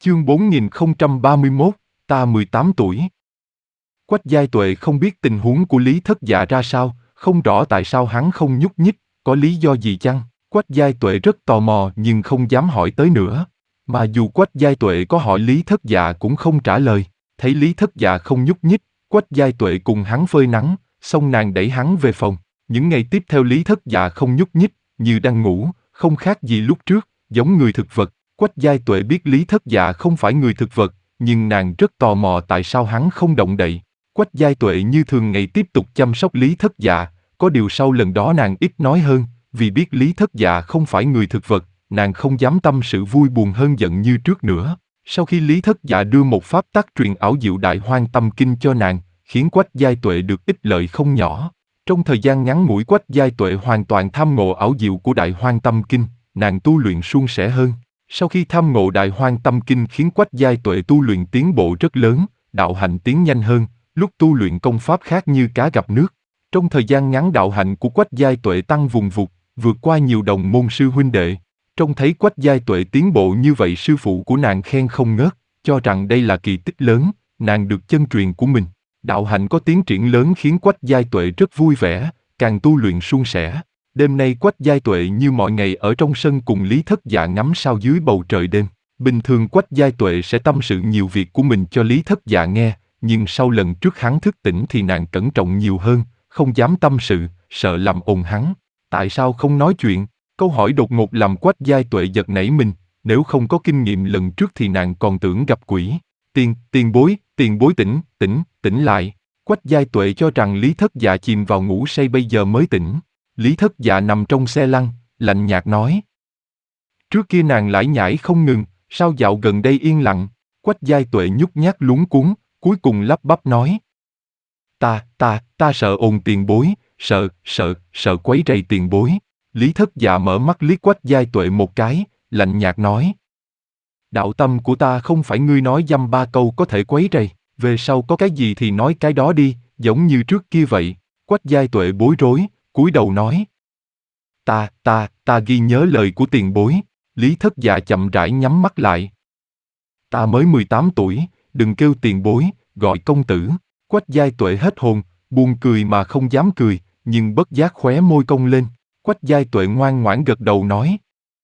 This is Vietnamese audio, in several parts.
Chương 4031, ta 18 tuổi. Quách Giai Tuệ không biết tình huống của Lý Thất Dạ ra sao, không rõ tại sao hắn không nhúc nhích, có lý do gì chăng? Quách Giai Tuệ rất tò mò nhưng không dám hỏi tới nữa. Mà dù Quách Giai Tuệ có hỏi Lý Thất Dạ cũng không trả lời. Thấy Lý Thất Dạ không nhúc nhích, Quách Giai Tuệ cùng hắn phơi nắng, xong nàng đẩy hắn về phòng. Những ngày tiếp theo Lý Thất Dạ không nhúc nhích, như đang ngủ, không khác gì lúc trước, giống người thực vật. Quách Giai Tuệ biết Lý Thất Dạ không phải người thực vật, nhưng nàng rất tò mò tại sao hắn không động đậy. Quách Giai Tuệ như thường ngày tiếp tục chăm sóc Lý Thất Dạ, có điều sau lần đó nàng ít nói hơn, vì biết Lý Thất Dạ không phải người thực vật, nàng không dám tâm sự vui buồn hơn giận như trước nữa. Sau khi Lý Thất Dạ đưa một pháp tắc truyền ảo diệu Đại Hoang Tâm Kinh cho nàng, khiến Quách Giai Tuệ được ích lợi không nhỏ. Trong thời gian ngắn ngủi Quách Giai Tuệ hoàn toàn tham ngộ ảo diệu của Đại Hoang Tâm Kinh, nàng tu luyện suôn sẻ hơn. Sau khi tham ngộ Đại Hoang Tâm Kinh khiến Quách Giai Tuệ tu luyện tiến bộ rất lớn, đạo hạnh tiến nhanh hơn, lúc tu luyện công pháp khác như cá gặp nước. Trong thời gian ngắn đạo hạnh của Quách Giai Tuệ tăng vùn vụt, vượt qua nhiều đồng môn sư huynh đệ. Trông thấy Quách Giai Tuệ tiến bộ như vậy sư phụ của nàng khen không ngớt, cho rằng đây là kỳ tích lớn, nàng được chân truyền của mình. Đạo hạnh có tiến triển lớn khiến Quách Giai Tuệ rất vui vẻ, càng tu luyện suôn sẻ. Đêm nay Quách Giai Tuệ như mọi ngày ở trong sân cùng Lý Thất Dạ ngắm sao dưới bầu trời đêm. Bình thường Quách Giai Tuệ sẽ tâm sự nhiều việc của mình cho Lý Thất Dạ nghe, nhưng sau lần trước hắn thức tỉnh thì nàng cẩn trọng nhiều hơn, không dám tâm sự, sợ làm ồn hắn. Tại sao không nói chuyện? Câu hỏi đột ngột làm Quách Giai Tuệ giật nảy mình, nếu không có kinh nghiệm lần trước thì nàng còn tưởng gặp quỷ. Tiền bối tỉnh lại. Quách Giai Tuệ cho rằng Lý Thất Dạ chìm vào ngủ say bây giờ mới tỉnh. Lý Thất Dạ nằm trong xe lăn, lạnh nhạt nói. Trước kia nàng lải nhải không ngừng, sao dạo gần đây yên lặng? Quách Giai Tuệ nhút nhát luống cuống, cuối cùng lắp bắp nói. Ta sợ ồn tiền bối, sợ quấy rầy tiền bối. Lý Thất Dạ mở mắt liếc Quách Giai Tuệ một cái, lạnh nhạt nói. Đạo tâm của ta không phải ngươi nói dăm ba câu có thể quấy rầy, về sau có cái gì thì nói cái đó đi, giống như trước kia vậy. Quách Giai Tuệ bối rối, cúi đầu nói. Ta ghi nhớ lời của tiền bối. Lý Thất Dạ chậm rãi nhắm mắt lại. Ta mới 18 tuổi, đừng kêu tiền bối, gọi công tử. Quách Giai Tuệ hết hồn, buồn cười mà không dám cười, nhưng bất giác khóe môi cong lên. Quách Giai Tuệ ngoan ngoãn gật đầu nói.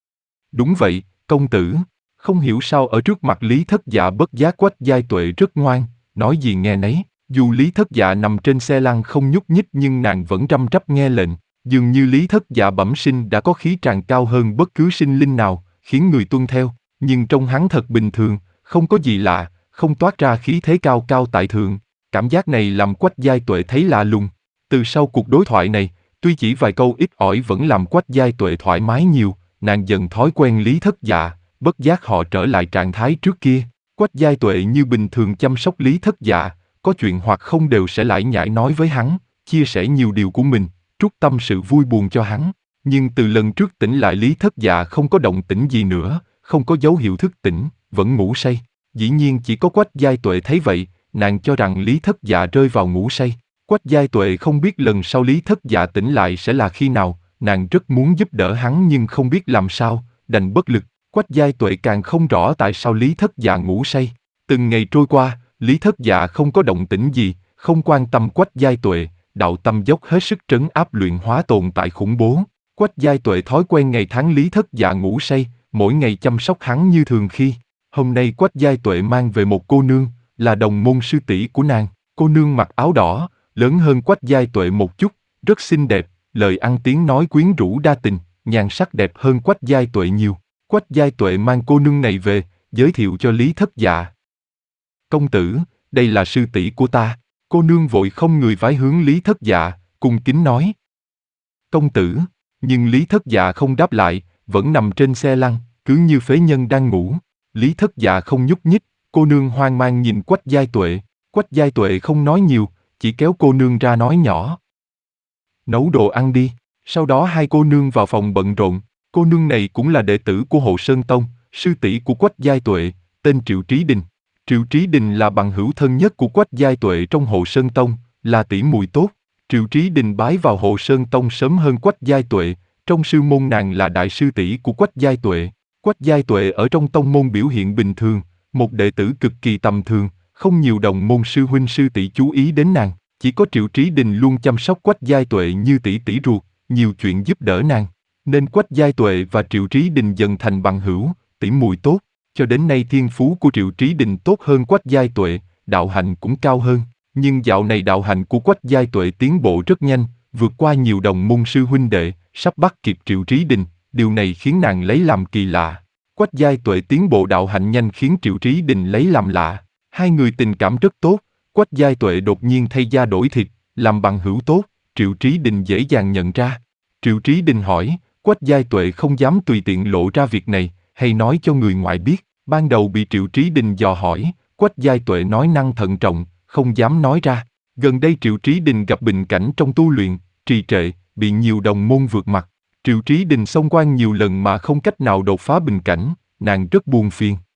Đúng vậy, công tử. Không hiểu sao ở trước mặt Lý Thất Dạ bất giác Quách Giai Tuệ rất ngoan, nói gì nghe nấy. Dù Lý Thất Dạ nằm trên xe lăn không nhúc nhích nhưng nàng vẫn răm rắp nghe lệnh. Dường như Lý Thất Dạ bẩm sinh đã có khí tràng cao hơn bất cứ sinh linh nào, khiến người tuân theo. Nhưng trông hắn thật bình thường, không có gì lạ, không toát ra khí thế cao cao tại thượng. Cảm giác này làm Quách Giai Tuệ thấy lạ lùng. Từ sau cuộc đối thoại này, tuy chỉ vài câu ít ỏi vẫn làm Quách Giai Tuệ thoải mái nhiều, nàng dần thói quen Lý Thất Dạ, bất giác họ trở lại trạng thái trước kia. Quách Giai Tuệ như bình thường chăm sóc Lý Thất Dạ, có chuyện hoặc không đều sẽ lải nhải nói với hắn, chia sẻ nhiều điều của mình, trút tâm sự vui buồn cho hắn. Nhưng từ lần trước tỉnh lại Lý Thất Dạ không có động tĩnh gì nữa, không có dấu hiệu thức tỉnh, vẫn ngủ say. Dĩ nhiên chỉ có Quách Giai Tuệ thấy vậy, nàng cho rằng Lý Thất Dạ rơi vào ngủ say. Quách Giai Tuệ không biết lần sau Lý Thất Dạ tỉnh lại sẽ là khi nào, nàng rất muốn giúp đỡ hắn nhưng không biết làm sao, đành bất lực. Quách Giai Tuệ càng không rõ tại sao Lý Thất Dạ ngủ say. Từng ngày trôi qua, Lý Thất Dạ không có động tĩnh gì, không quan tâm Quách Giai Tuệ, đạo tâm dốc hết sức trấn áp luyện hóa tồn tại khủng bố. Quách Giai Tuệ thói quen ngày tháng Lý Thất Dạ ngủ say, mỗi ngày chăm sóc hắn như thường khi. Hôm nay Quách Giai Tuệ mang về một cô nương, là đồng môn sư tỷ của nàng. Cô nương mặc áo đỏ, lớn hơn Quách Giai Tuệ một chút, rất xinh đẹp, lời ăn tiếng nói quyến rũ đa tình, nhan sắc đẹp hơn Quách Giai Tuệ nhiều. Quách Giai Tuệ mang cô nương này về, giới thiệu cho Lý Thất Dạ. Công tử, đây là sư tỷ của ta. Cô nương vội không người vái hướng Lý Thất Dạ, cung kính nói. Công tử, nhưng Lý Thất Dạ không đáp lại, vẫn nằm trên xe lăn, cứ như phế nhân đang ngủ. Lý Thất Dạ không nhúc nhích, cô nương hoang mang nhìn Quách Giai Tuệ. Quách Giai Tuệ không nói nhiều, chỉ kéo cô nương ra nói nhỏ. Nấu đồ ăn đi. Sau đó hai cô nương vào phòng bận rộn. Cô nương này cũng là đệ tử của Hồ Sơn Tông, sư tỷ của Quách Giai Tuệ, tên Triệu Trí Đình. Triệu Trí Đình là bằng hữu thân nhất của Quách Giai Tuệ trong Hồ Sơn Tông, là tỷ muội tốt. Triệu Trí Đình bái vào Hồ Sơn Tông sớm hơn Quách Giai Tuệ, trong sư môn nàng là đại sư tỷ của Quách Giai Tuệ. Quách Giai Tuệ ở trong tông môn biểu hiện bình thường, một đệ tử cực kỳ tầm thường, không nhiều đồng môn sư huynh sư tỷ chú ý đến nàng, chỉ có Triệu Trí Đình luôn chăm sóc Quách Giai Tuệ như tỷ tỷ ruột, nhiều chuyện giúp đỡ nàng. Nên Quách Giai Tuệ và Triệu Trí Đình dần thành bằng hữu, tỉ muội tốt. Cho đến nay thiên phú của Triệu Trí Đình tốt hơn Quách Giai Tuệ, đạo hạnh cũng cao hơn. Nhưng dạo này đạo hạnh của Quách Giai Tuệ tiến bộ rất nhanh, vượt qua nhiều đồng môn sư huynh đệ, sắp bắt kịp Triệu Trí Đình, điều này khiến nàng lấy làm kỳ lạ. Quách Giai Tuệ tiến bộ đạo hạnh nhanh khiến Triệu Trí Đình lấy làm lạ. Hai người tình cảm rất tốt, Quách Giai Tuệ đột nhiên thay da đổi thịt, làm bằng hữu tốt, Triệu Trí Đình dễ dàng nhận ra. Triệu Trí Đình hỏi, Quách Giai Tuệ không dám tùy tiện lộ ra việc này, hay nói cho người ngoài biết. Ban đầu bị Triệu Trí Đình dò hỏi, Quách Giai Tuệ nói năng thận trọng, không dám nói ra. Gần đây Triệu Trí Đình gặp bình cảnh trong tu luyện, trì trệ, bị nhiều đồng môn vượt mặt. Triệu Trí Đình xông quan nhiều lần mà không cách nào đột phá bình cảnh, nàng rất buồn phiền.